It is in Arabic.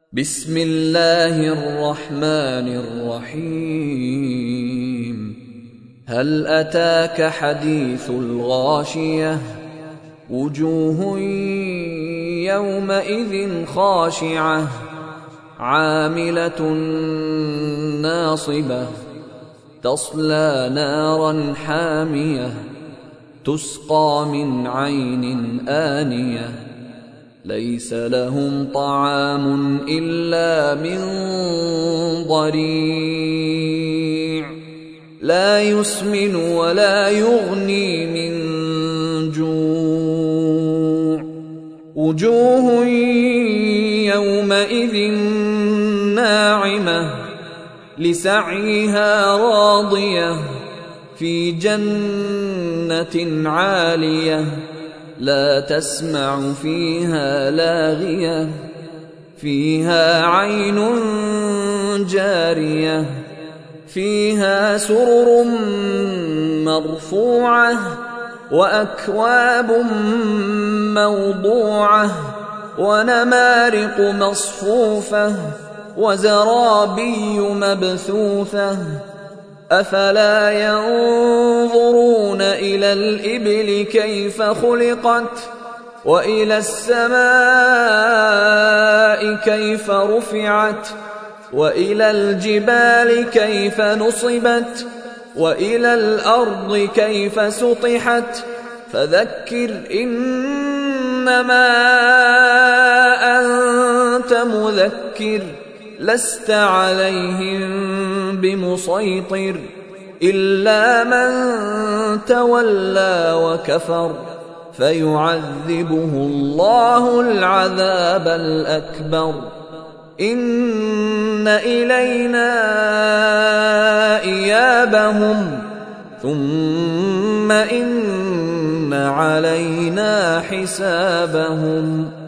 بسم الله الرحمن الرحيم هل أتاك حديث الغاشية وجوه يومئذ خاشعة عاملة ناصبة تصلى نارا حامية تسقى من عين آنية ليس لهم طعام إلا من ضريع لا يسمن ولا يغني من جوع وجوه يومئذ ناعمة لسعيها راضية في جنة عالية لا تسمع فيها لاغية فيها عين جارية فيها سرر مرفوعة وأكواب موضوعة ونمارق مصفوفة وزرابي مبثوثة أفلا ينظرون إلى الإبل كيف خلقت وإلى السماء كيف رفعت وإلى الجبال كيف نصبت وإلى الأرض كيف سطحت فذكر إنما أنت مذكر لست عليهم بمسيطر إلا من تولى وكفر فيعذبه الله العذاب الأكبر إن إلينا إيابهم ثم إن علينا حسابهم